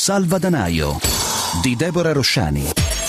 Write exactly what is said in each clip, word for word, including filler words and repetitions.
Salvadanaio di Deborah Rosciani.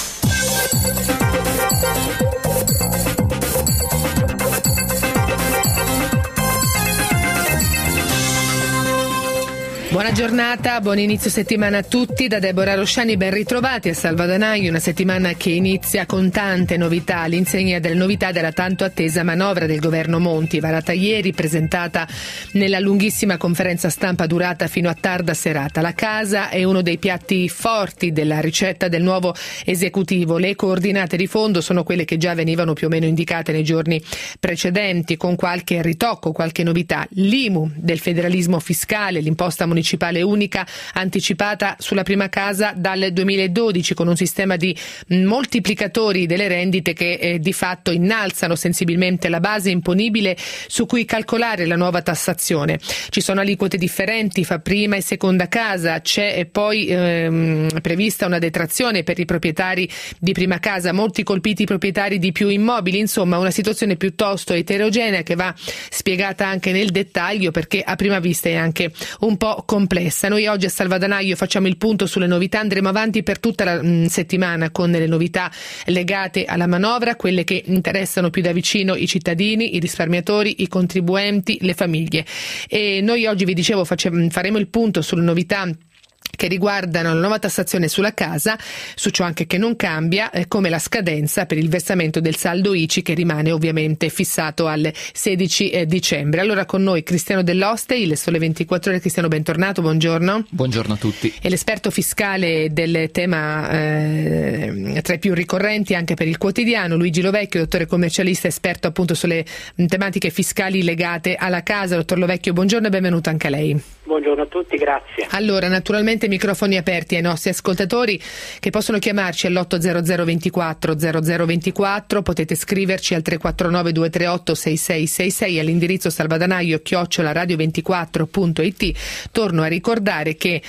Buona giornata, buon inizio settimana a tutti. Da Deborah Rosciani, ben ritrovati a Salvadanaio, una settimana che inizia con tante novità, all'insegna delle novità della tanto attesa manovra del governo Monti, varata ieri, presentata nella lunghissima conferenza stampa durata fino a tarda serata. La casa è uno dei piatti forti della ricetta del nuovo esecutivo. Le coordinate di fondo sono quelle che già venivano più o meno indicate nei giorni precedenti, con qualche ritocco, qualche novità. L'I M U del federalismo fiscale, l'imposta municipale unica anticipata sulla prima casa dal duemiladodici, con un sistema di moltiplicatori delle rendite che eh, di fatto innalzano sensibilmente la base imponibile su cui calcolare la nuova tassazione. Ci sono aliquote differenti fra prima e seconda casa, c'è poi ehm, prevista una detrazione per i proprietari di prima casa, molti colpiti i proprietari di più immobili, insomma una situazione piuttosto eterogenea che va spiegata anche nel dettaglio, perché a prima vista è anche un po' complessa. Noi oggi a Salvadanaio facciamo il punto sulle novità, andremo avanti per tutta la mh, settimana con le novità legate alla manovra, quelle che interessano più da vicino i cittadini, i risparmiatori, i contribuenti, le famiglie. E noi oggi, vi dicevo, face- faremo il punto sulle novità che riguardano la nuova tassazione sulla casa, su ciò anche che non cambia, eh, come la scadenza per il versamento del saldo I C I, che rimane ovviamente fissato al sedici eh, dicembre. Allora con noi Cristiano Dell'Oste, il Sole ventiquattro Ore. Cristiano, bentornato, buongiorno. Buongiorno a tutti. E l'esperto fiscale del tema eh, tra i più ricorrenti anche per il quotidiano, Luigi Lovecchio, dottore commercialista, esperto appunto sulle tematiche fiscali legate alla casa. Dottor Lovecchio, buongiorno e benvenuto anche a lei. Buongiorno a tutti, grazie. Allora, naturalmente microfoni aperti ai nostri ascoltatori che possono chiamarci all'otto zero zero ventiquattro zero zero ventiquattro, potete scriverci al tre quattro nove due tre otto sei sei sei sei all'indirizzo salvadanaio chiocciola radio ventiquattro punto it. Torno a ricordare che,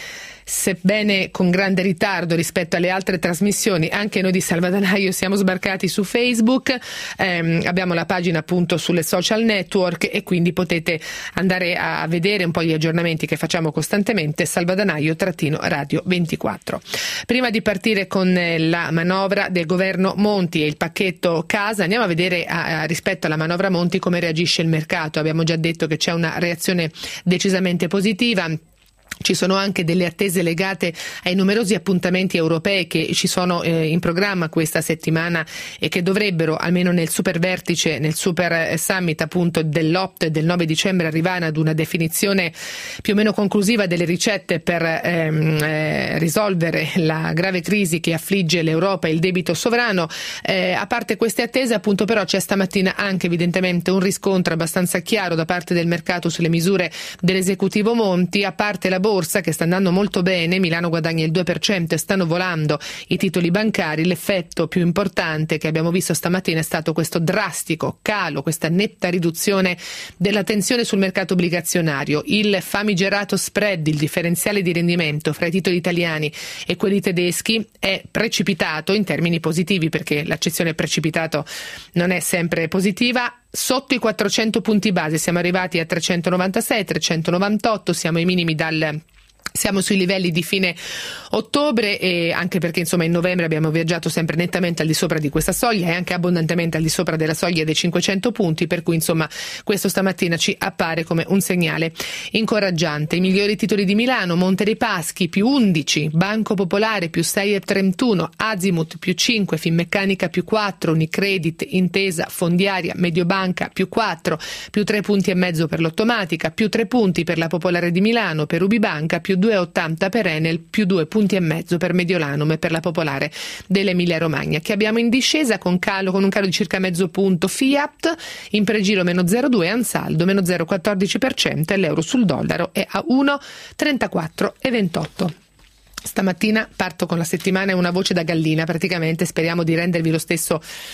sebbene con grande ritardo rispetto alle altre trasmissioni, anche noi di Salvadanaio siamo sbarcati su Facebook, ehm, abbiamo la pagina appunto sulle social network e quindi potete andare a vedere un po' gli aggiornamenti che facciamo costantemente, Salvadanaio-radio ventiquattro. Prima di partire con la manovra del governo Monti e il pacchetto casa, andiamo a vedere a, a, rispetto alla manovra Monti come reagisce il mercato. Abbiamo già detto che c'è una reazione decisamente positiva. Ci sono anche delle attese legate ai numerosi appuntamenti europei che ci sono eh, in programma questa settimana e che dovrebbero, almeno nel super vertice, nel super summit appunto dell'O P T del nove dicembre, arrivare ad una definizione più o meno conclusiva delle ricette per ehm, eh, risolvere la grave crisi che affligge l'Europa e il debito sovrano. Eh, a parte queste attese, appunto, però c'è stamattina anche evidentemente un riscontro abbastanza chiaro da parte del mercato sulle misure dell'esecutivo Monti, a parte la borsa che sta andando molto bene, Milano guadagna il due per cento e stanno volando i titoli bancari. L'effetto più importante che abbiamo visto stamattina è stato questo drastico calo, questa netta riduzione della tensione sul mercato obbligazionario. Il famigerato spread, il differenziale di rendimento fra i titoli italiani e quelli tedeschi, è precipitato in termini positivi, perché l'accezione precipitato non è sempre positiva, sotto i quattrocento punti base. Siamo arrivati a trecentonovantasei, trecentonovantotto, siamo ai minimi dal Siamo sui livelli di fine ottobre, e anche perché insomma in novembre abbiamo viaggiato sempre nettamente al di sopra di questa soglia e anche abbondantemente al di sopra della soglia dei cinquecento punti, per cui insomma questo stamattina ci appare come un segnale incoraggiante. I migliori titoli di Milano: Monte dei Paschi più undici, Banco Popolare più sei virgola trentuno, Azimut più cinque, Finmeccanica più quattro, Unicredit, Intesa, Fondiaria, Mediobanca più quattro, più tre punti e mezzo per l'Ottomatica, più tre punti per la Popolare di Milano, per Ubibanca più due virgola ottanta per Enel, più due punti e mezzo per Mediolanum e per la Popolare dell'Emilia Romagna, che abbiamo in discesa con calo con un calo di circa mezzo punto. Fiat in pregiro meno zero virgola due, Ansaldo meno zero virgola quattordici per cento e l'euro sul dollaro è a uno virgola trentaquattro ventotto. Stamattina parto con la settimana e una voce da gallina praticamente, speriamo di rendervi lo stesso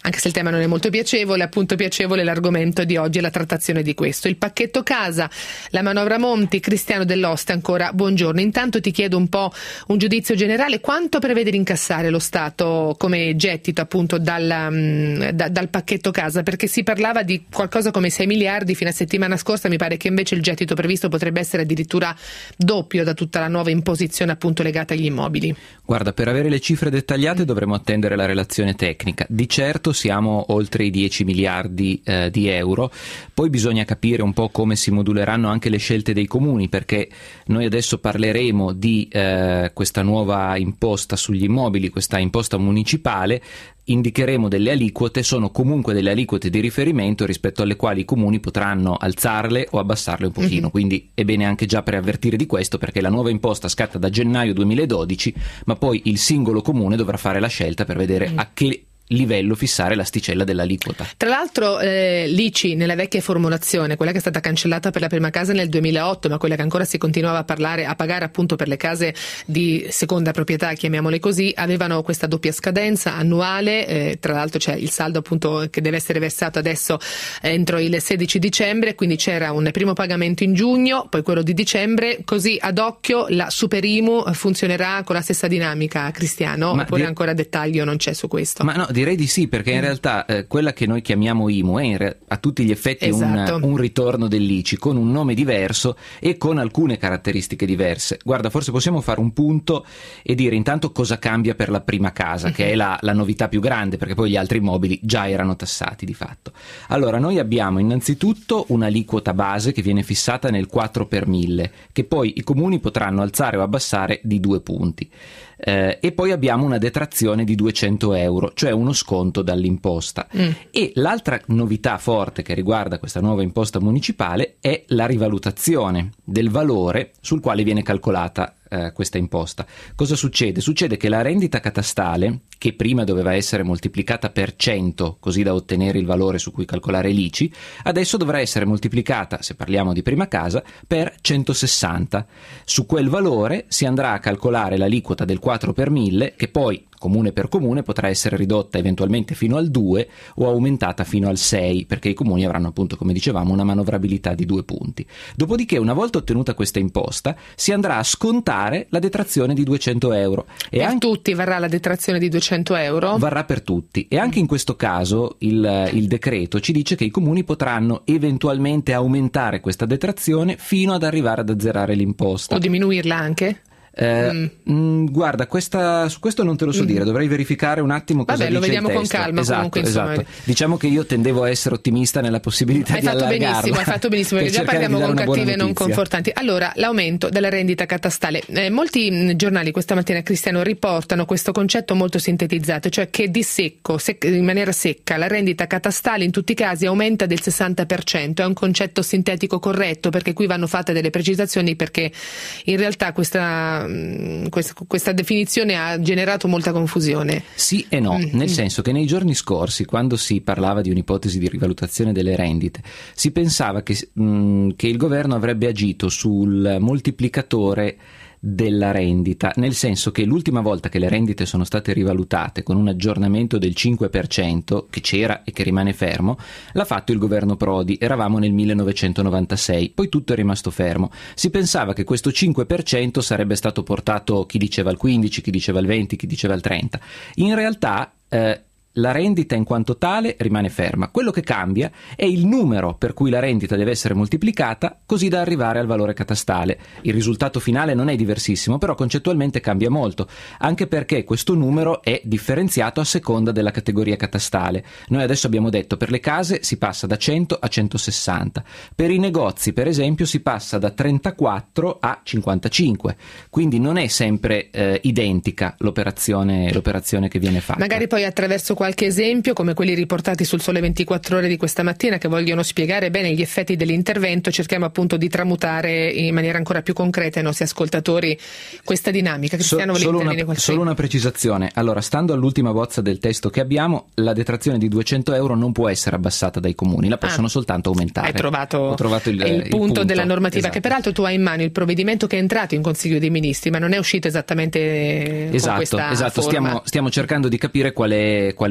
anche se il tema non è molto piacevole, appunto piacevole l'argomento di oggi e la trattazione di questo. Il pacchetto casa, la manovra Monti. Cristiano Dell'Oste ancora, buongiorno. Intanto ti chiedo un po' un giudizio generale, quanto prevede di incassare lo Stato come gettito appunto dal, da, dal pacchetto casa, perché si parlava di qualcosa come sei miliardi fino a settimana scorsa, mi pare che invece il gettito previsto potrebbe essere addirittura doppio da tutta la nuova imposizione appunto legata agli immobili. Guarda, per avere le cifre dettagliate dovremo attendere la relazione tecnica. Di certo siamo oltre i dieci miliardi eh, di euro, poi bisogna capire un po' come si moduleranno anche le scelte dei comuni, perché noi adesso parleremo di eh, questa nuova imposta sugli immobili, questa imposta municipale, indicheremo delle aliquote, sono comunque delle aliquote di riferimento rispetto alle quali i comuni potranno alzarle o abbassarle un pochino, mm-hmm. quindi è bene anche già preavvertire di questo, perché la nuova imposta scatta da gennaio duemiladodici, ma poi il singolo comune dovrà fare la scelta per vedere mm. a che livello fissare l'asticella dell'aliquota. Tra l'altro eh, l'I C I nella vecchia formulazione, quella che è stata cancellata per la prima casa nel duemilaotto, ma quella che ancora si continuava a parlare a pagare appunto per le case di seconda proprietà, chiamiamole così, avevano questa doppia scadenza annuale, eh, tra l'altro c'è il saldo appunto che deve essere versato adesso eh, entro il sedici dicembre, quindi c'era un primo pagamento in giugno, poi quello di dicembre, così ad occhio la Super I M U funzionerà con la stessa dinamica, Cristiano, ma oppure di... ancora dettaglio non c'è su questo? Ma no, direi di sì, perché in realtà eh, quella che noi chiamiamo I M U è in re- a tutti gli effetti esatto. un, un ritorno dell'I C I con un nome diverso e con alcune caratteristiche diverse. Guarda, forse possiamo fare un punto e dire intanto cosa cambia per la prima casa, che è la, la novità più grande, perché poi gli altri immobili già erano tassati di fatto. Allora, noi abbiamo innanzitutto un'aliquota base che viene fissata nel quattro per mille, che poi i comuni potranno alzare o abbassare di due punti. Eh, e poi abbiamo una detrazione di duecento euro, cioè uno sconto dall'imposta. Mm. E l'altra novità forte che riguarda questa nuova imposta municipale è la rivalutazione del valore sul quale viene calcolata eh, questa imposta. Cosa succede? Succede che la rendita catastale, che prima doveva essere moltiplicata per cento così da ottenere il valore su cui calcolare l'I C I, adesso dovrà essere moltiplicata, se parliamo di prima casa, per centosessanta. Su quel valore si andrà a calcolare l'aliquota del quattro per mille, che poi comune per comune potrà essere ridotta eventualmente fino al due o aumentata fino al sei, perché i comuni avranno appunto, come dicevamo, una manovrabilità di due punti. Dopodiché, una volta ottenuta questa imposta, si andrà a scontare la detrazione di duecento euro. E per anche... tutti varrà la detrazione di duecento euro? Varrà per tutti, e anche in questo caso il, il decreto ci dice che i comuni potranno eventualmente aumentare questa detrazione fino ad arrivare ad azzerare l'imposta. O diminuirla anche? Eh, mm. mh, guarda, questa, su questo non te lo so mm. dire, dovrei verificare un attimo cosa Vabbè, dice lo vediamo il con testo. calma. Esatto, comunque, esatto. Insomma. Diciamo che io tendevo a essere ottimista nella possibilità hai di fatto allargarla. benissimo, hai fatto benissimo, perché per già parliamo con cattive e non notizia. confortanti. Allora, l'aumento della rendita catastale. Eh, molti mh, giornali questa mattina, Cristiano, riportano questo concetto molto sintetizzato, cioè che di secco, sec- in maniera secca, la rendita catastale in tutti i casi aumenta del sessanta per cento. È un concetto sintetico corretto, perché qui vanno fatte delle precisazioni, perché in realtà questa, mh, questa, questa definizione ha generato molta confusione. Sì e no, mm. nel senso che nei giorni scorsi, quando si parlava di un'ipotesi di rivalutazione delle rendite, si pensava che, mh, che il governo avrebbe agito sul moltiplicatore della rendita, nel senso che l'ultima volta che le rendite sono state rivalutate con un aggiornamento del cinque per cento, che c'era e che rimane fermo, l'ha fatto il governo Prodi. Eravamo nel millenovecentonovantasei, poi tutto è rimasto fermo. Si pensava che questo cinque per cento sarebbe stato portato, chi diceva al quindici, chi diceva al venti, chi diceva al trenta. In realtà eh, la rendita in quanto tale rimane ferma. Quello che cambia è il numero per cui la rendita deve essere moltiplicata così da arrivare al valore catastale. Il risultato finale non è diversissimo, però concettualmente cambia molto, anche perché questo numero è differenziato a seconda della categoria catastale. Noi adesso abbiamo detto per le case si passa da cento a centosessanta, per i negozi per esempio si passa da trentaquattro a cinquantacinque, quindi non è sempre eh, identica l'operazione, l'operazione che viene fatta. Magari poi attraverso qualche esempio come quelli riportati sul Sole ventiquattro Ore di questa mattina, che vogliono spiegare bene gli effetti dell'intervento, cerchiamo appunto di tramutare in maniera ancora più concreta ai nostri ascoltatori questa dinamica. Cristiano, so, solo, una, solo una precisazione. Allora, stando all'ultima bozza del testo che abbiamo, la detrazione di duecento euro non può essere abbassata dai comuni, la possono ah, soltanto aumentare. Hai trovato, Ho trovato il, il, punto, il punto della normativa, esatto. Che peraltro tu hai in mano il provvedimento che è entrato in Consiglio dei Ministri, ma non è uscito esattamente esatto, con questa esatto. forma. Stiamo, stiamo cercando di capire qual è, qual è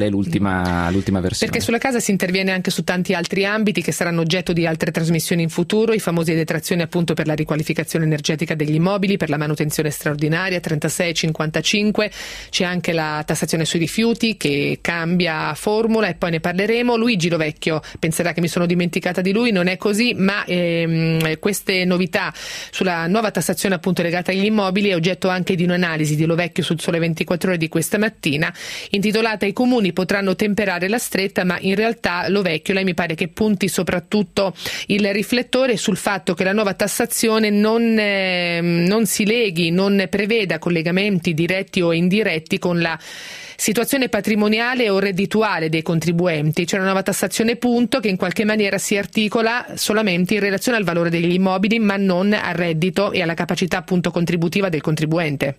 è l'ultima, l'ultima versione. Perché sulla casa si interviene anche su tanti altri ambiti che saranno oggetto di altre trasmissioni in futuro, i famosi detrazioni appunto per la riqualificazione energetica degli immobili, per la manutenzione straordinaria, trentasei cinquantacinque, c'è anche la tassazione sui rifiuti che cambia formula e poi ne parleremo. Luigi Lovecchio penserà che mi sono dimenticata di lui, non è così, ma ehm, queste novità sulla nuova tassazione appunto legata agli immobili è oggetto anche di un'analisi di Lovecchio sul Sole ventiquattro Ore di questa mattina, intitolata "I comuni potranno temperare la stretta", ma in realtà Lovecchio, lei mi pare che punti soprattutto il riflettore sul fatto che la nuova tassazione non, eh, non si leghi, non preveda collegamenti diretti o indiretti con la situazione patrimoniale o reddituale dei contribuenti. C'è una nuova tassazione punto che in qualche maniera si articola solamente in relazione al valore degli immobili, ma non al reddito e alla capacità appunto contributiva del contribuente.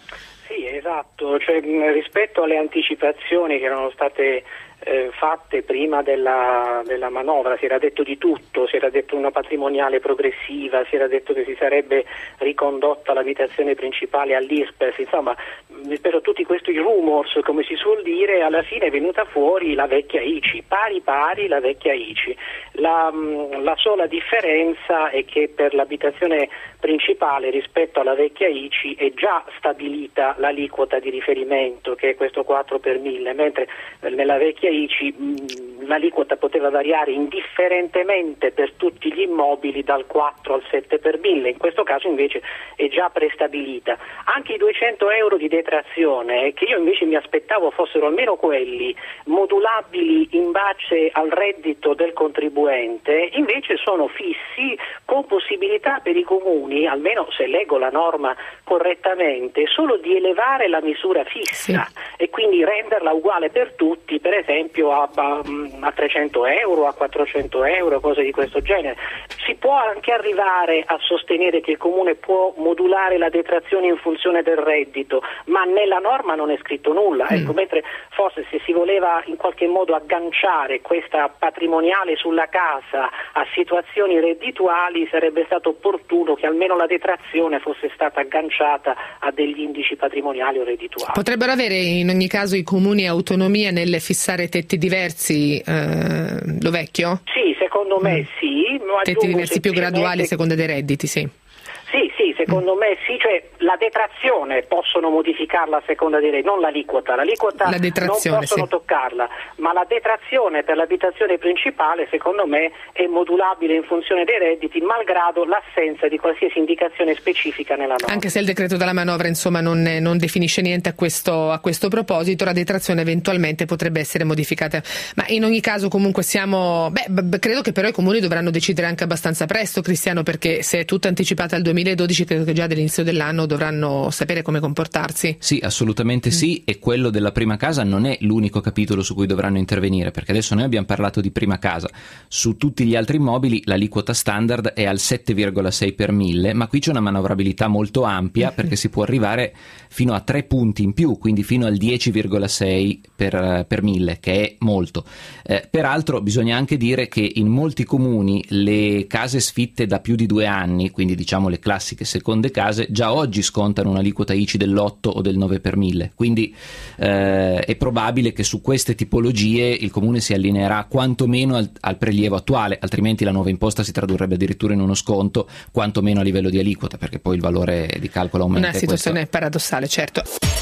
Sì, esatto, cioè, rispetto alle anticipazioni che erano state eh, fatte prima della, della manovra, si era detto di tutto, si era detto una patrimoniale progressiva, si era detto che si sarebbe ricondotta l'abitazione principale all'I R P E F, insomma rispetto a tutti questi rumors, come si suol dire, alla fine è venuta fuori la vecchia I C I, pari pari la vecchia I C I. La, la sola differenza è che per l'abitazione principale rispetto alla vecchia I C I è già stabilita l'aliquota di riferimento, che è questo quattro per mille, mentre nella vecchia I C I mh, l'aliquota poteva variare indifferentemente per tutti gli immobili dal quattro al sette per mille, in questo caso invece è già prestabilita. Anche i duecento euro di detrazione, che io invece mi aspettavo fossero almeno quelli modulabili in base al reddito del contribuente, invece sono fissi con possibilità per i comuni, almeno se leggo la norma correttamente, solo di elevare la misura fissa, sì, e quindi renderla uguale per tutti, per esempio a, a, a trecento euro, a quattrocento euro, cose di questo genere. Si può anche arrivare a sostenere che il comune può modulare la detrazione in funzione del reddito, ma nella norma non è scritto nulla, ecco, mm. mentre forse se si voleva in qualche modo agganciare questa patrimoniale sulla casa a situazioni reddituali, sarebbe stato opportuno che almeno la detrazione fosse stata agganciata a degli indici patrimoniali o reddituali. Potrebbero avere in ogni caso i comuni autonomia nel fissare tetti diversi, eh, Lovecchio? Sì, secondo me mm. sì. Tetti diversi più graduali a seconda dei redditi, sì. Sì, sì, secondo mm. me sì, cioè la detrazione possono modificarla a seconda dei redditi, non l'aliquota, l'aliquota la non possono sì. toccarla, ma la detrazione per l'abitazione principale secondo me è modulabile in funzione dei redditi, malgrado l'assenza di qualsiasi indicazione specifica nella norma. Anche se il decreto della manovra insomma non, non definisce niente a questo, a questo proposito, la detrazione eventualmente potrebbe essere modificata, ma in ogni caso comunque siamo, beh, b- credo che però i comuni dovranno decidere anche abbastanza presto, Cristiano, perché se è tutto anticipato al duemiladodici credo che già dall'inizio dell'anno dovranno sapere come comportarsi. Sì, assolutamente mm. sì, e quello della prima casa non è l'unico capitolo su cui dovranno intervenire, perché adesso noi abbiamo parlato di prima casa, su tutti gli altri immobili l'aliquota standard è al sette virgola sei per mille, ma qui c'è una manovrabilità molto ampia mm-hmm. perché si può arrivare fino a tre punti in più, quindi fino al dieci virgola sei per, per mille, che è molto. Eh, peraltro bisogna anche dire che in molti comuni le case sfitte da più di due anni, quindi diciamo le classiche seconde case, già oggi scontano un'aliquota I C I dell'otto o del nove per mille, quindi eh, è probabile che su queste tipologie il comune si allineerà quantomeno al, al prelievo attuale, altrimenti la nuova imposta si tradurrebbe addirittura in uno sconto, quantomeno a livello di aliquota, perché poi il valore di calcolo aumenta. Una situazione questo... paradossale, certo.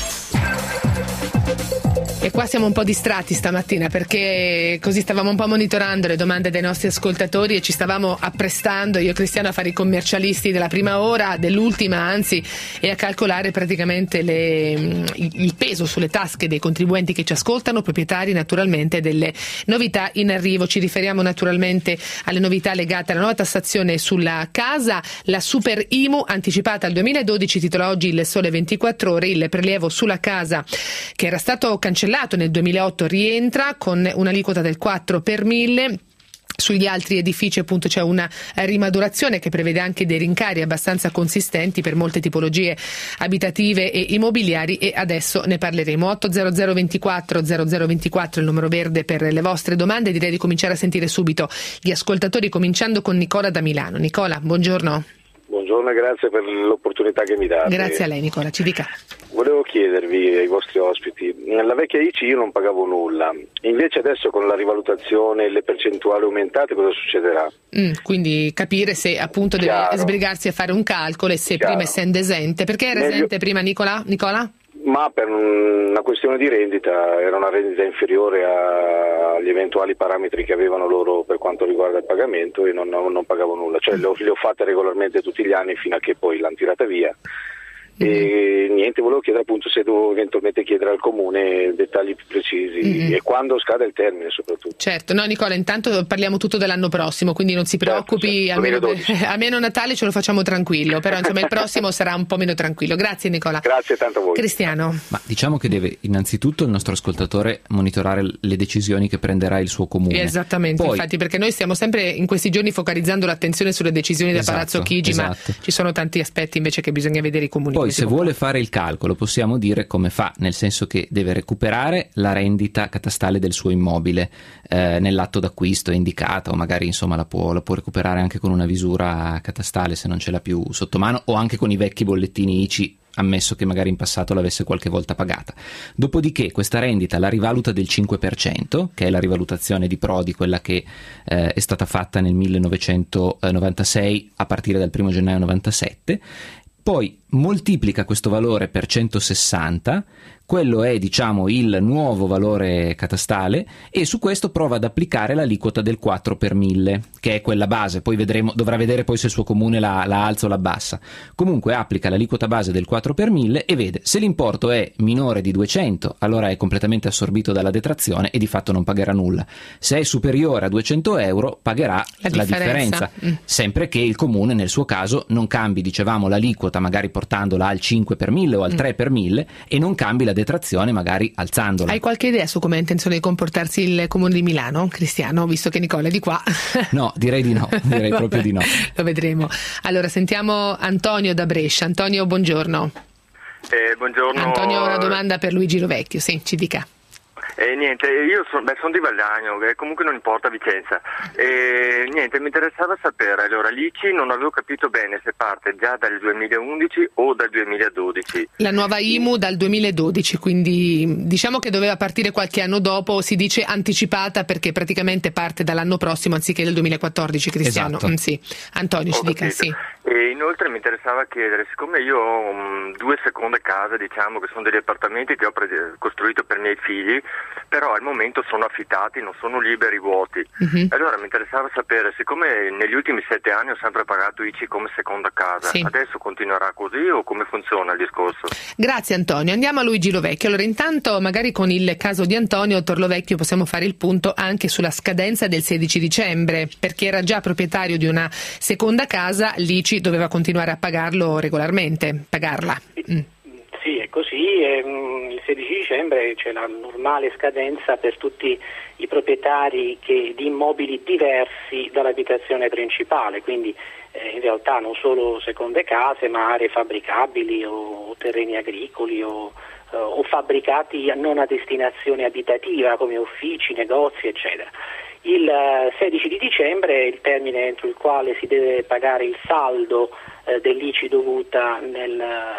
E qua siamo un po' distratti stamattina perché così stavamo un po' monitorando le domande dei nostri ascoltatori e ci stavamo apprestando, io e Cristiano, a fare i commercialisti della prima ora, dell'ultima anzi, e a calcolare praticamente le, il peso sulle tasche dei contribuenti che ci ascoltano, proprietari naturalmente delle novità in arrivo. Ci riferiamo naturalmente alle novità legate alla nuova tassazione sulla casa, la Super I M U anticipata al duemiladodici, titola oggi il Sole ventiquattro Ore, il prelievo sulla casa che era stato cancellato nel duemilaotto rientra con un'aliquota del quattro per mille. Sugli altri edifici appunto c'è una rimadurazione che prevede anche dei rincari abbastanza consistenti per molte tipologie abitative e immobiliari, e adesso ne parleremo. otto zero zero ventiquattro zero zero ventiquattro il numero verde per le vostre domande. Direi di cominciare a sentire subito gli ascoltatori, cominciando con Nicola da Milano. Nicola, buongiorno. Buongiorno e grazie per l'opportunità che mi date. Grazie a lei Nicola, ci dica. volevo chiedervi ai vostri ospiti, nella vecchia I C I io non pagavo nulla, invece adesso con la rivalutazione e le percentuali aumentate cosa succederà? Mm, quindi capire se appunto Chiaro. deve sbrigarsi a fare un calcolo e se Chiaro. prima essendo esente. Perché era Meglio... esente prima Nicola? Nicola? Ma per una questione di rendita, era una rendita inferiore a... agli eventuali parametri che avevano loro per quanto riguarda il pagamento e non, non pagavo nulla, cioè le ho, le ho fatte regolarmente tutti gli anni fino a che poi l'hanno tirata via. E mm-hmm. niente, volevo chiedere appunto se devo eventualmente chiedere al comune dettagli più precisi mm-hmm. e quando scade il termine soprattutto. Certo, no Nicola, intanto parliamo tutto dell'anno prossimo, quindi non si preoccupi, certo, certo. Almeno, almeno Natale ce lo facciamo tranquillo, però insomma il prossimo sarà un po' meno tranquillo. Grazie Nicola. Grazie tanto a voi. Cristiano. Ma diciamo che deve innanzitutto il nostro ascoltatore monitorare le decisioni che prenderà il suo comune. Esattamente, Poi, infatti, perché noi stiamo sempre in questi giorni focalizzando l'attenzione sulle decisioni da esatto, Palazzo Chigi, esatto. ma ci sono tanti aspetti invece che bisogna vedere i comuni. Poi se vuole fare il calcolo possiamo dire come fa, nel senso che deve recuperare la rendita catastale del suo immobile eh, nell'atto d'acquisto è indicata, o magari insomma la può, la può recuperare anche con una visura catastale se non ce l'ha più sotto mano, o anche con i vecchi bollettini I C I, ammesso che magari in passato l'avesse qualche volta pagata. Dopodiché questa rendita la rivaluta del cinque per cento, che è la rivalutazione di Prodi, quella che eh, è stata fatta nel millenovecentonovantasei a partire dal primo gennaio novantasette. Poi moltiplica questo valore per centosessanta, quello è diciamo il nuovo valore catastale, e su questo prova ad applicare l'aliquota del quattro per mille, che è quella base. Poi vedremo, dovrà vedere poi se il suo comune la, la alza o la abbassa. Comunque applica l'aliquota base del quattro per mille e vede se l'importo è minore di duecento, allora è completamente assorbito dalla detrazione e di fatto non pagherà nulla. Se è superiore a duecento euro pagherà la, la differenza, differenza. Mm. sempre che il comune nel suo caso non cambi, dicevamo, l'aliquota magari portandola al cinque per mille o al mm. tre per mille e non cambi la detrazione magari alzandola. Hai qualche idea su come ha intenzione di comportarsi il comune di Milano, Cristiano, visto che Nicola è di qua? No, direi di no, direi proprio di no. Lo vedremo. Allora sentiamo Antonio da Brescia. Antonio, buongiorno. Eh, buongiorno. Antonio ha una domanda per Luigi Lovecchio, sì, ci dica. Eh, niente, io sono son di Valdagno, eh, comunque non importa Vicenza. Eh, niente, mi interessava sapere, allora l'I C I non avevo capito bene se parte già dal duemilaundici o dal duemiladodici. La nuova I M U dal duemiladodici, quindi diciamo che doveva partire qualche anno dopo, si dice anticipata perché praticamente parte dall'anno prossimo anziché del duemilaquattordici, Cristiano. Esatto. Mm, sì. Antonio, ho ci dica, capito. sì. E inoltre mi interessava chiedere, siccome io ho um, due seconde case, diciamo che sono degli appartamenti che ho pre- costruito per i miei figli, però al momento sono affittati, non sono liberi, vuoti. Uh-huh. Allora mi interessava sapere, siccome negli ultimi sette anni ho sempre pagato I C I come seconda casa, sì. adesso continuerà così o come funziona il discorso? Grazie Antonio, andiamo a Luigi Lovecchio. Allora intanto magari con il caso di Antonio, dottor Lovecchio, possiamo fare il punto anche sulla scadenza del sedici dicembre, perché era già proprietario di una seconda casa, l'I C I doveva continuare a pagarlo regolarmente, pagarla. Mm. Sì, è così. Il sedici dicembre c'è la normale scadenza per tutti i proprietari che, di immobili diversi dall'abitazione principale, quindi eh, in realtà non solo seconde case, ma aree fabbricabili o terreni agricoli o, eh, o fabbricati non a destinazione abitativa come uffici, negozi, eccetera. Il sedici di dicembre è il termine entro il quale si deve pagare il saldo eh, dell'I C I dovuta nel,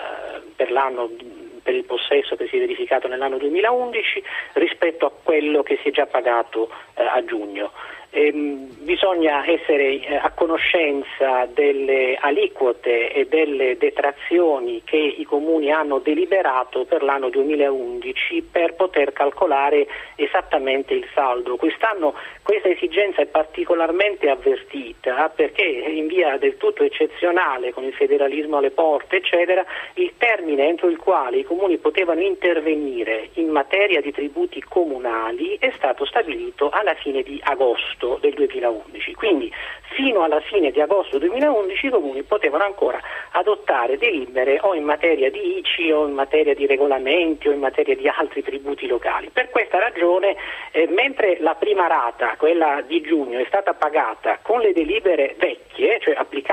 per l'anno per il possesso che si è verificato nell'anno duemilaundici rispetto a quello che si è già pagato eh, a giugno. Ehm, bisogna essere eh, a conoscenza delle aliquote e delle detrazioni che i comuni hanno deliberato per l'anno duemilaundici per poter calcolare esattamente il saldo. Quest'anno questa esigenza è particolarmente avvertita perché in via del tutto eccezionale, con il federalismo alle porte eccetera, il termine entro il quale i comuni potevano intervenire in materia di tributi comunali è stato stabilito alla fine di agosto del duemilaundici, quindi fino alla fine di agosto duemilaundici i comuni potevano ancora adottare delibere o in materia di I C I o in materia di regolamenti o in materia di altri tributi locali. Per questa ragione, eh, mentre la prima rata, quella di giugno, è stata pagata con le delibere vecchie, cioè applicate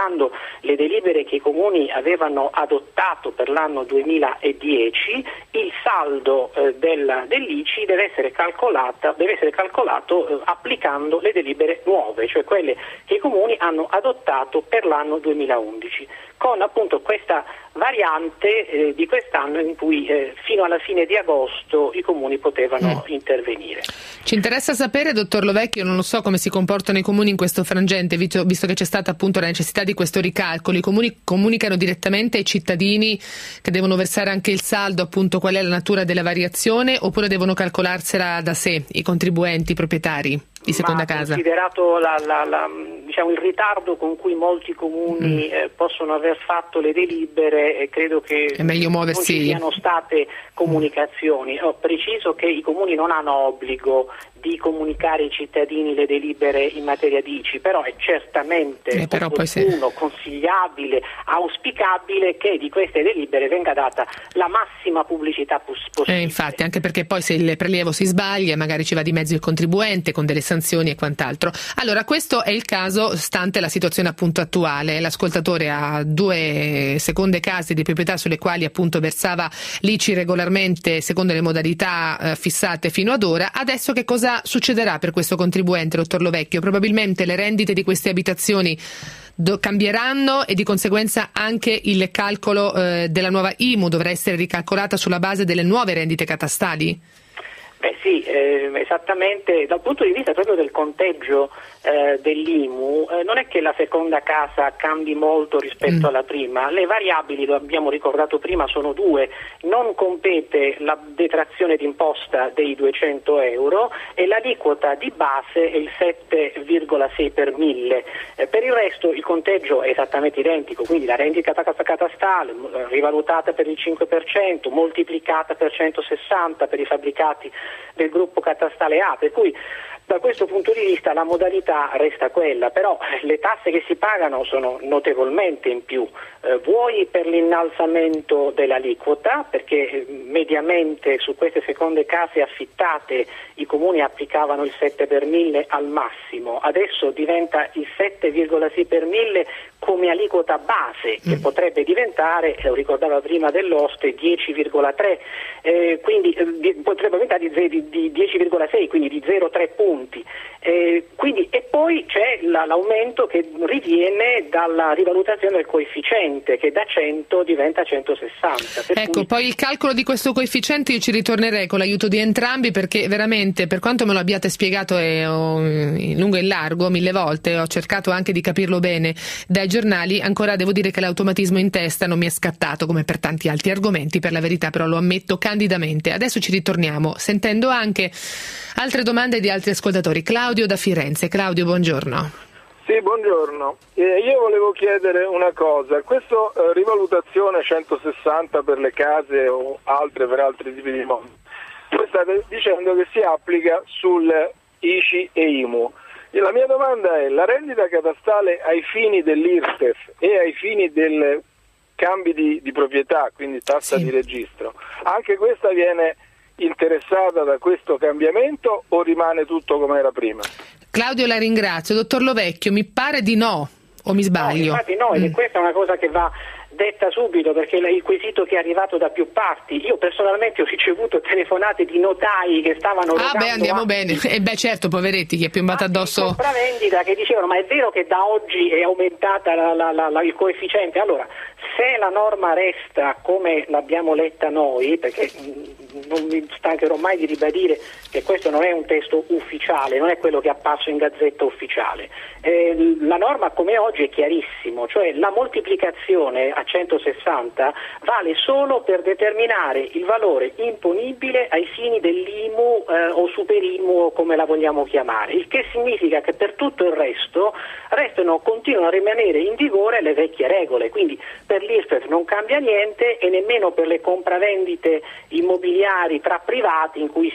applicando le delibere che i comuni avevano adottato per l'anno duemiladieci, il saldo eh, del, dell'I C I deve essere calcolata, deve essere calcolato eh, applicando le delibere nuove, cioè quelle che i comuni hanno adottato per l'anno duemilaundici, con appunto questa variante eh, di quest'anno in cui eh, fino alla fine di agosto i comuni potevano mm. intervenire. Ci interessa sapere, dottor Lovecchio, non lo so come si comportano i comuni in questo frangente, visto, visto che c'è stata appunto la necessità di questo ricalcolo. I comuni comunicano direttamente ai cittadini che devono versare anche il saldo, appunto qual è la natura della variazione, oppure devono calcolarsela da sé i contribuenti, i proprietari di seconda Ma casa? Considerato la, la, la, diciamo, il ritardo con cui molti comuni mm. eh, possono aver fatto le delibere, eh, credo che è meglio muoversi. Non ci siano state comunicazioni. Ho preciso che i comuni non hanno obbligo di comunicare ai cittadini le delibere in materia di I C I, però è certamente eh, però opportuno, se... consigliabile, auspicabile che di queste delibere venga data la massima pubblicità possibile. Eh, infatti, anche perché poi se il prelievo si sbaglia magari ci va di mezzo il contribuente con delle sanzioni e quant'altro. Allora, questo è il caso stante la situazione appunto attuale. L'ascoltatore ha due seconde case di proprietà sulle quali appunto versava l'I C I regolarmente secondo le modalità eh, fissate fino ad ora. Adesso che cosa succederà per questo contribuente, dottor Lovecchio? Probabilmente le rendite di queste abitazioni do- cambieranno e di conseguenza anche il calcolo eh, della nuova I M U dovrà essere ricalcolata sulla base delle nuove rendite catastali? Beh sì, eh, esattamente, dal punto di vista proprio del conteggio eh, dell'I M U, eh, non è che la seconda casa cambi molto rispetto mm. alla prima, le variabili, lo abbiamo ricordato prima, sono due, non compete la detrazione d'imposta dei duecento euro e l'aliquota di base è il sette virgola sei per mille, eh, per il resto il conteggio è esattamente identico, quindi la rendita catastale rivalutata per il cinque per cento, moltiplicata per centosessanta per i fabbricati del gruppo catastale A, per cui da questo punto di vista la modalità resta quella, però le tasse che si pagano sono notevolmente in più, eh, vuoi per l'innalzamento dell'aliquota, perché eh, mediamente su queste seconde case affittate i comuni applicavano il sette per mille al massimo, adesso diventa il sette virgola sei per mille come aliquota base, che mm. potrebbe diventare, lo ricordava prima dell'oste, dieci virgola tre, eh, quindi eh, potrebbe diventare di, di, di dieci virgola sei, quindi di zero virgola tre punti. Eh, quindi, e poi c'è la, l'aumento che riviene dalla rivalutazione del coefficiente, che da cento diventa centosessanta. Per ecco, cui... poi il calcolo di questo coefficiente io ci ritornerei con l'aiuto di entrambi, perché veramente, per quanto me lo abbiate spiegato e ho, in lungo e in largo mille volte, ho cercato anche di capirlo bene dai giornali, ancora devo dire che l'automatismo in testa non mi è scattato come per tanti altri argomenti, per la verità, però lo ammetto candidamente. Adesso ci ritorniamo sentendo anche altre domande di altri ascoltatori. Claudio da Firenze. Claudio, buongiorno. Sì, buongiorno. Eh, io volevo chiedere una cosa. Questa eh, rivalutazione centosessanta per le case o altre per altri tipi di immobili, voi state dicendo che si applica sul I C I e I M U. E la mia domanda è: la rendita catastale ai fini dell'I R P E F e ai fini del cambi di, di proprietà, quindi tassa sì. di registro, anche questa viene interessata da questo cambiamento o rimane tutto come era prima? Claudio, la ringrazio. Dottor Lovecchio, mi pare di no, o mi sbaglio? No, infatti no, mm. e questa è una cosa che va detta subito, perché il quesito che è arrivato da più parti, io personalmente ho ricevuto telefonate di notai che stavano ah beh andiamo bene, e eh beh certo, poveretti, chi è piombato addosso compravendita, che dicevano ma è vero che da oggi è aumentata la, la, la, la, il coefficiente. Allora, se la norma resta come l'abbiamo letta noi, perché non mi stancherò mai di ribadire che questo non è un testo ufficiale, non è quello che è apparso in Gazzetta Ufficiale, eh, la norma come oggi è chiarissimo, cioè la moltiplicazione a centosessanta vale solo per determinare il valore imponibile ai fini dell'I M U eh, o super I M U o come la vogliamo chiamare, il che significa che per tutto il resto restano, continuano a rimanere in vigore le vecchie regole, quindi per l'I R P E F non cambia niente e nemmeno per le compravendite immobiliari tra privati in cui si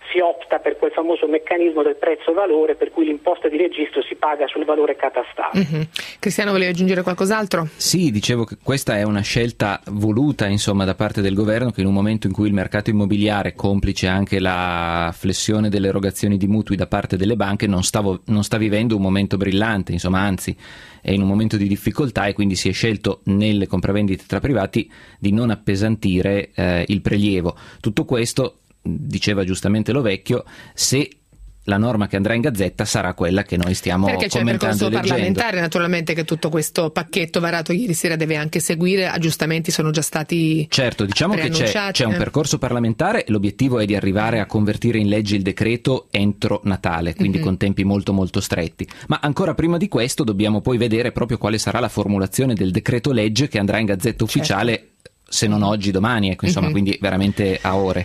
si opta per quel famoso meccanismo del prezzo-valore, per cui l'imposta di registro si paga sul valore catastale. Mm-hmm. Cristiano, volevi aggiungere qualcos'altro? Sì, dicevo che questa è una scelta voluta, insomma, da parte del governo, che in un momento in cui il mercato immobiliare, complice anche la flessione delle erogazioni di mutui da parte delle banche, non, stavo, non sta vivendo un momento brillante, insomma, anzi è in un momento di difficoltà, e quindi si è scelto nelle compravendite tra privati di non appesantire eh, il prelievo. Tutto questo, diceva giustamente Lovecchio, se la norma che andrà in Gazzetta sarà quella che noi stiamo commentando. Perché c'è il percorso parlamentare, naturalmente, che tutto questo pacchetto varato ieri sera deve anche seguire. Aggiustamenti sono già stati certo diciamo che c'è, c'è un percorso parlamentare. L'obiettivo è di arrivare a convertire in legge il decreto entro Natale, quindi mm-hmm. con tempi molto molto stretti, ma ancora prima di questo dobbiamo poi vedere proprio quale sarà la formulazione del decreto legge che andrà in Gazzetta Ufficiale, certo. se non oggi, domani, ecco, insomma, mm-hmm. quindi veramente a ore.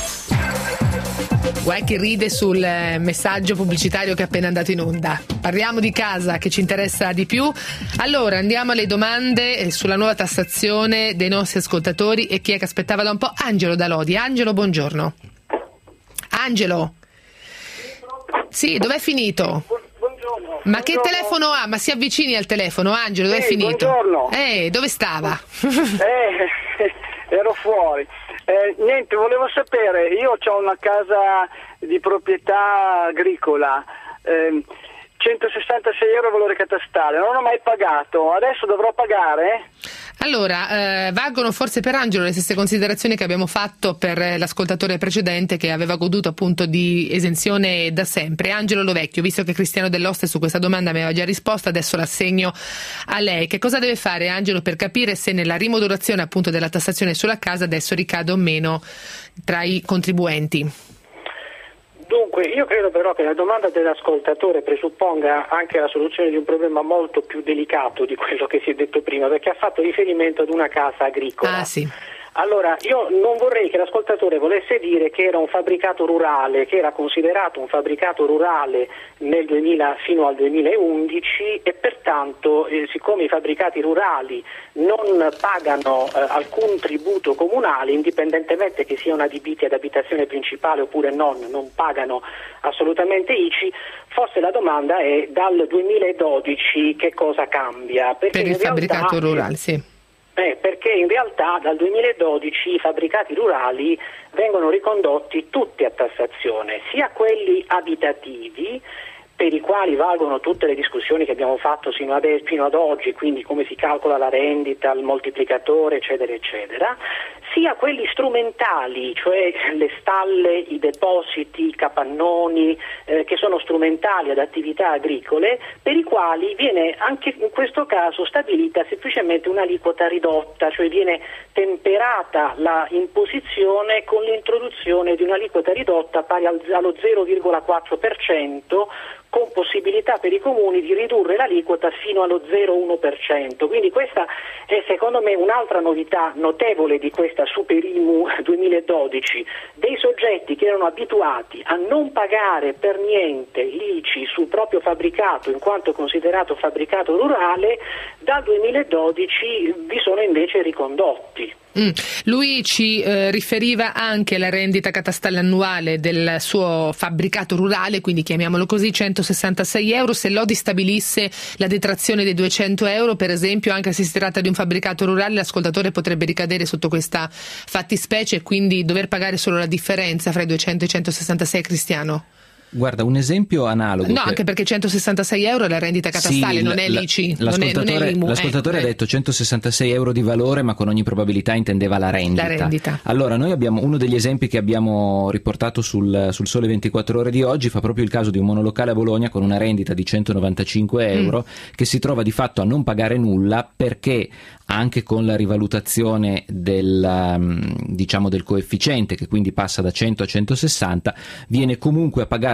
Guai che ride sul messaggio pubblicitario che è appena andato in onda. Parliamo di casa, che ci interessa di più. Allora andiamo alle domande sulla nuova tassazione dei nostri ascoltatori, e chi è che aspettava da un po'? Angelo da Lodi. Angelo, buongiorno. Angelo? Sì, dov'è finito? Buongiorno. Ma che telefono ha? Ma si avvicini al telefono, Angelo, dov'è Sì, finito? Buongiorno. Eh, dove stava? eh, ero fuori. Eh, niente, volevo sapere, io ho una casa di proprietà agricola, eh, centosessantasei euro valore catastale, non ho mai pagato, adesso dovrò pagare? Allora, eh, valgono forse per Angelo le stesse considerazioni che abbiamo fatto per l'ascoltatore precedente, che aveva goduto appunto di esenzione da sempre. Angelo Lovecchio, visto che Cristiano Dell'Oste su questa domanda mi aveva già risposto, adesso l'assegno a lei. Che cosa deve fare Angelo per capire se nella rimodulazione appunto della tassazione sulla casa adesso ricade o meno tra i contribuenti? Dunque, io credo però che la domanda dell'ascoltatore presupponga anche la soluzione di un problema molto più delicato di quello che si è detto prima, perché ha fatto riferimento ad una casa agricola. Ah, sì. Allora, io non vorrei che l'ascoltatore volesse dire che era un fabbricato rurale, che era considerato un fabbricato rurale nel duemila fino al duemilaundici, e pertanto, eh, siccome i fabbricati rurali non pagano eh, alcun tributo comunale, indipendentemente che siano adibiti ad abitazione principale oppure non, non pagano assolutamente I C I, forse la domanda è: dal duemiladodici che cosa cambia? Perché per il fabbricato realtà, rurale, sì. Eh, perché in realtà dal duemiladodici i fabbricati rurali vengono ricondotti tutti a tassazione, sia quelli abitativi, per i quali valgono tutte le discussioni che abbiamo fatto fino ad, fino ad oggi, quindi come si calcola la rendita, il moltiplicatore, eccetera, eccetera, sia quelli strumentali, cioè le stalle, i depositi, i capannoni, eh, che sono strumentali ad attività agricole, per i quali viene anche in questo caso stabilita semplicemente un'aliquota ridotta, cioè viene temperata la imposizione con l'introduzione di un'aliquota ridotta pari al, allo zero virgola quattro per cento, con possibilità per i comuni di ridurre l'aliquota fino allo zero virgola uno per cento. Quindi questa è secondo me un'altra novità notevole di questa Super I M U duemiladodici, dei soggetti che erano abituati a non pagare per niente l'I C I sul proprio fabbricato in quanto considerato fabbricato rurale, dal duemiladodici vi sono invece ricondotti. Mm. Lui ci eh, riferiva anche alla rendita catastale annuale del suo fabbricato rurale, quindi chiamiamolo così, centosessantasei euro. Se Lodi stabilisse la detrazione dei duecento euro, per esempio, anche se si tratta di un fabbricato rurale, l'ascoltatore potrebbe ricadere sotto questa fattispecie e quindi dover pagare solo la differenza fra i duecento e i centosessantasei, Cristiano? Guarda, un esempio analogo. No, che... anche perché centosessantasei euro è la rendita catastale, sì, non è l'I C I, la, non è, non è l'I M U. L'ascoltatore eh, ha detto centosessantasei euro di valore, ma con ogni probabilità intendeva la rendita. La rendita. Allora, noi abbiamo uno degli esempi che abbiamo riportato sul, sul Sole ventiquattro Ore di oggi, fa proprio il caso di un monolocale a Bologna con una rendita di centonovantacinque euro, mm. che si trova di fatto a non pagare nulla perché anche con la rivalutazione del, diciamo, del coefficiente, che quindi passa da cento a centosessanta, viene comunque a pagare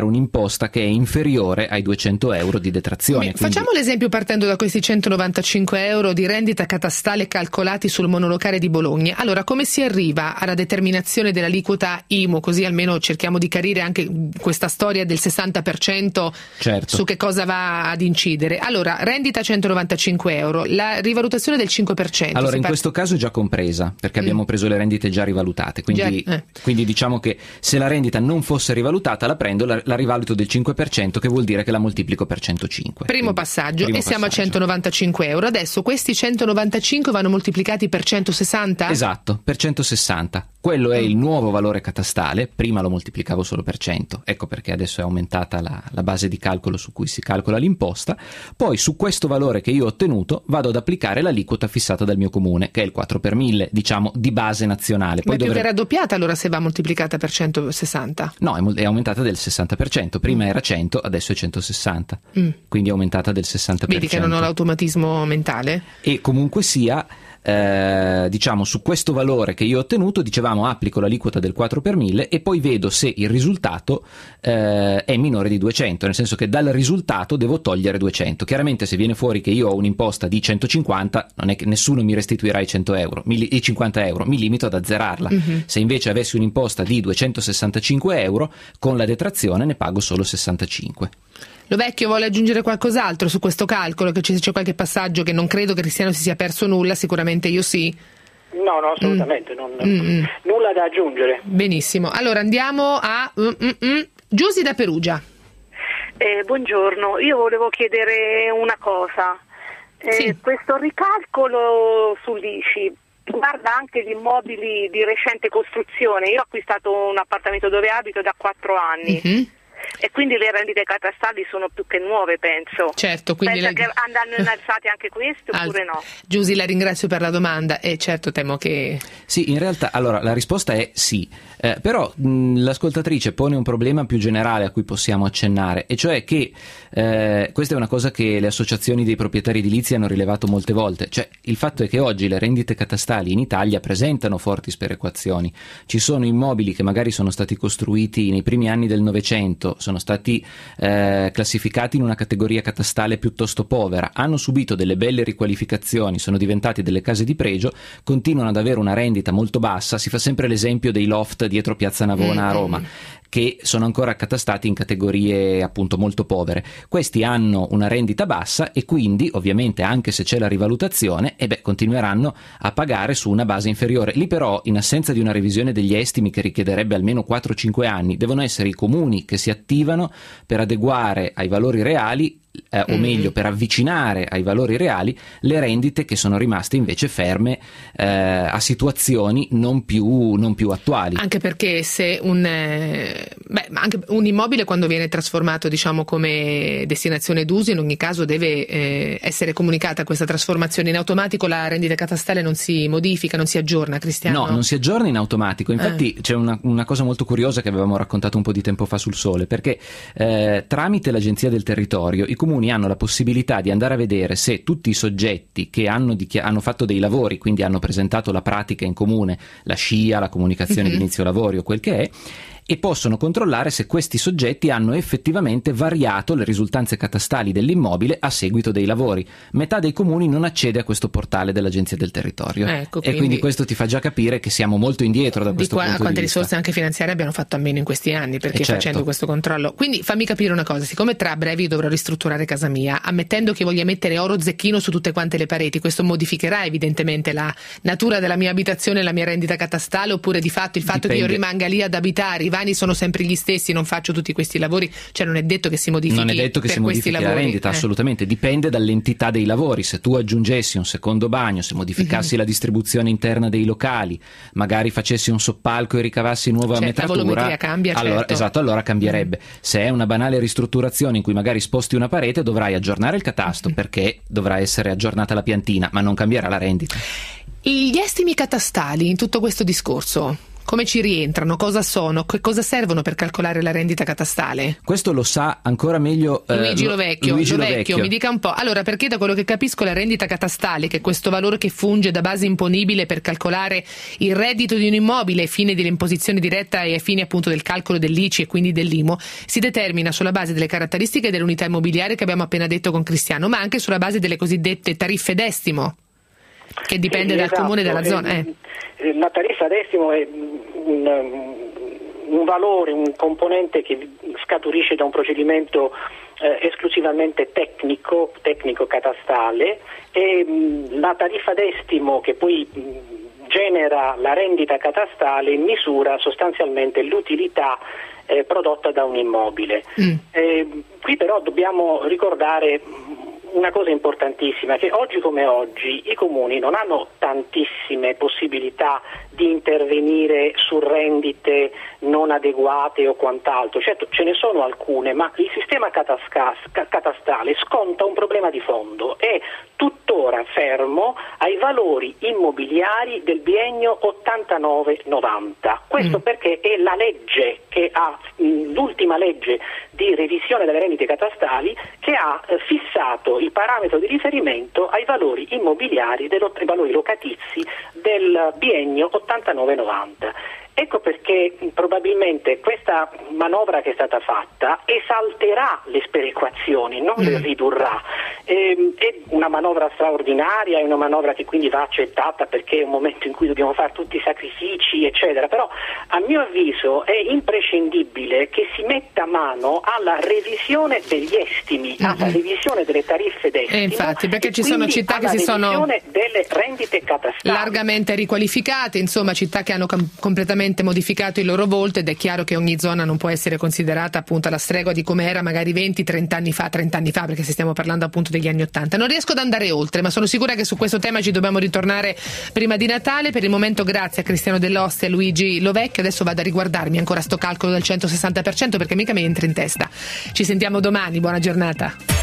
pagare un'imposta che è inferiore ai duecento euro di detrazione. Quindi... Facciamo l'esempio partendo da questi centonovantacinque euro di rendita catastale calcolati sul monolocale di Bologna. Allora, come si arriva alla determinazione dell'aliquota I M U? Così almeno cerchiamo di chiarire anche questa storia del sessanta per cento, certo, su che cosa va ad incidere. Allora, rendita centonovantacinque euro, la rivalutazione del cinque per cento. Allora, in par... questo caso è già compresa, perché abbiamo mm. preso le rendite già rivalutate, quindi, già, eh. quindi diciamo che se la rendita non fosse rivalutata la prendo, la, la rivaluto del cinque per cento, che vuol dire che la moltiplico per centocinque. Primo quindi, passaggio, primo e siamo passaggio. a centonovantacinque euro. Adesso questi centonovantacinque vanno moltiplicati per centosessanta? Esatto, per centosessanta. Quello è mm. il nuovo valore catastale, prima lo moltiplicavo solo per cento, ecco perché adesso è aumentata la, la base di calcolo su cui si calcola l'imposta. Poi su questo valore che io ho ottenuto vado ad applicare l'aliquota fissata dal mio comune, che è il quattro per mille, diciamo di base nazionale. Poi Ma è più dovrebbe... che raddoppiata allora se va moltiplicata per centosessanta? No, è aumentata del sessanta per cento, prima mm. era cento, adesso è centosessanta, mm. quindi è aumentata del sessanta per cento. Vedi che non ho l'automatismo mentale? E comunque sia... Eh, diciamo su questo valore che io ho ottenuto, dicevamo applico l'aliquota del quattro per mille e poi vedo se il risultato eh, è minore di duecento, nel senso che dal risultato devo togliere duecento. Chiaramente se viene fuori che io ho un'imposta di centocinquanta, non è che nessuno mi restituirà i cento euro, i cinquanta euro, mi limito ad azzerarla. Mm-hmm. Se invece avessi un'imposta di duecentosessantacinque euro, con la detrazione ne pago solo sessantacinque. Lo Vecchio vuole aggiungere qualcos'altro su questo calcolo? Che c'è qualche passaggio che non credo che Cristiano si sia perso nulla, sicuramente io sì. No, no, assolutamente, mm. non, mm. nulla da aggiungere. Benissimo, allora andiamo a mm, mm, mm. Giusy da Perugia. Eh, buongiorno, io volevo chiedere una cosa. Eh, sì. Questo ricalcolo sull'I C I riguarda anche gli immobili di recente costruzione. Io ho acquistato un appartamento dove abito da quattro anni. Mm-hmm. E quindi le rendite catastali sono più che nuove, penso. Certo, quindi pensa la... che andranno innalzate anche queste oppure Al... no? Giusy, la ringrazio per la domanda e certo temo che... Sì, in realtà, allora, la risposta è sì, eh, però mh, l'ascoltatrice pone un problema più generale a cui possiamo accennare, e cioè che eh, questa è una cosa che le associazioni dei proprietari edilizi hanno rilevato molte volte, cioè il fatto è che oggi le rendite catastali in Italia presentano forti sperequazioni. Ci sono immobili che magari sono stati costruiti nei primi anni del Novecento, sono stati eh, classificati in una categoria catastale piuttosto povera, hanno subito delle belle riqualificazioni, sono diventati delle case di pregio, continuano ad avere una rendita molto bassa. Si fa sempre l'esempio dei loft dietro Piazza Navona a Roma, che sono ancora accatastati in categorie appunto molto povere. Questi hanno una rendita bassa e quindi ovviamente anche se c'è la rivalutazione eh beh, continueranno a pagare su una base inferiore. Lì però, in assenza di una revisione degli estimi che richiederebbe almeno quattro cinque anni, devono essere i comuni che si attivano per adeguare ai valori reali Eh, o meglio per avvicinare ai valori reali le rendite che sono rimaste invece ferme eh, a situazioni non più, non più attuali. Anche perché se un, eh, beh, anche un immobile quando viene trasformato diciamo come destinazione d'uso, in ogni caso deve eh, essere comunicata questa trasformazione in automatico, la rendita catastale non si modifica, non si aggiorna, Cristiano? No, non si aggiorna in automatico, infatti eh. c'è una, una cosa molto curiosa che avevamo raccontato un po' di tempo fa sul Sole, perché eh, tramite l'Agenzia del Territorio i comuni hanno la possibilità di andare a vedere se tutti i soggetti che hanno, dichi- hanno fatto dei lavori, quindi hanno presentato la pratica in comune, la scia, la comunicazione mm-hmm. di inizio lavori o quel che è, e possono controllare se questi soggetti hanno effettivamente variato le risultanze catastali dell'immobile a seguito dei lavori. Metà dei comuni non accede a questo portale dell'Agenzia del Territorio, ecco, quindi, e quindi questo ti fa già capire che siamo molto indietro da questo qua, punto quante di vista. Risorse anche finanziarie abbiano fatto a meno in questi anni, perché eh certo. facendo questo controllo. Quindi fammi capire una cosa, siccome tra brevi dovrò ristrutturare casa mia, ammettendo che voglia mettere oro zecchino su tutte quante le pareti, questo modificherà evidentemente la natura della mia abitazione e la mia rendita catastale, oppure di fatto il fatto Dipende. che io rimanga lì ad abitare, i vani sono sempre gli stessi, non faccio tutti questi lavori, cioè non è detto che si modifichi non è detto che per si modifichi la lavori. rendita, eh. assolutamente, dipende dall'entità dei lavori. Se tu aggiungessi un secondo bagno, se modificassi mm-hmm. la distribuzione interna dei locali, magari facessi un soppalco e ricavassi nuova certo, metratura, la volumetria cambia, allora, certo. esatto, allora cambierebbe. Mm. Se è una banale ristrutturazione in cui magari sposti una parete, dovrai aggiornare il catasto mm-hmm. perché dovrà essere aggiornata la piantina, ma non cambierà la rendita. Gli estimi catastali in tutto questo discorso Come ci rientrano? Cosa sono? Che cosa servono per calcolare la rendita catastale? Questo lo sa ancora meglio eh, Luigi Lovecchio. Luigi Lovecchio, Lovecchio, mi dica un po'. Allora, perché da quello che capisco la rendita catastale, che è questo valore che funge da base imponibile per calcolare il reddito di un immobile ai fini dell'imposizione diretta e ai fini appunto del calcolo dell'I C I e quindi dell'I M U, si determina sulla base delle caratteristiche dell'unità immobiliare che abbiamo appena detto con Cristiano, ma anche sulla base delle cosiddette tariffe d'estimo, che dipende sì, dal esatto. comune e dalla zona. Eh. La tariffa d'estimo è un, un valore, un componente che scaturisce da un procedimento eh, esclusivamente tecnico, tecnico-catastale, e mh, la tariffa d'estimo che poi mh, genera la rendita catastale misura sostanzialmente l'utilità eh, prodotta da un immobile. Mm. Eh, qui però dobbiamo ricordare una cosa importantissima, che oggi come oggi i comuni non hanno tantissime possibilità di intervenire su rendite non adeguate o quant'altro. Certo, ce ne sono alcune, ma il sistema catasca- catastale sconta un problema di fondo, è tuttora fermo ai valori immobiliari del biennio ottantanove novanta. Questo mm. perché è la legge che ha, l'ultima legge di revisione delle rendite catastali, che ha eh, fissato il parametro di riferimento ai valori immobiliari, dello, ai valori locatizi del biennio ottantanove novanta. Ecco perché probabilmente questa manovra che è stata fatta esalterà le sperequazioni, non le ridurrà. E, è una manovra straordinaria, è una manovra che quindi va accettata perché è un momento in cui dobbiamo fare tutti i sacrifici, eccetera. Però a mio avviso è imprescindibile che si metta mano alla revisione degli estimi, mm-hmm. alla revisione delle tariffe d'estimo. E infatti, perché ci sono città che si sono delle rendite catastali largamente riqualificate, insomma città che hanno com- completamente modificato il loro volto, ed è chiaro che ogni zona non può essere considerata appunto alla stregua di come era magari venti trenta anni fa, trenta anni fa, perché se stiamo parlando appunto degli anni ottanta. Non riesco ad andare oltre, ma sono sicura che su questo tema ci dobbiamo ritornare prima di Natale. Per il momento grazie a Cristiano Dell'Oste e a Luigi Lovecchio. Adesso vado a riguardarmi ancora sto calcolo del centosessanta per cento perché mica mi entra in testa. Ci sentiamo domani, buona giornata.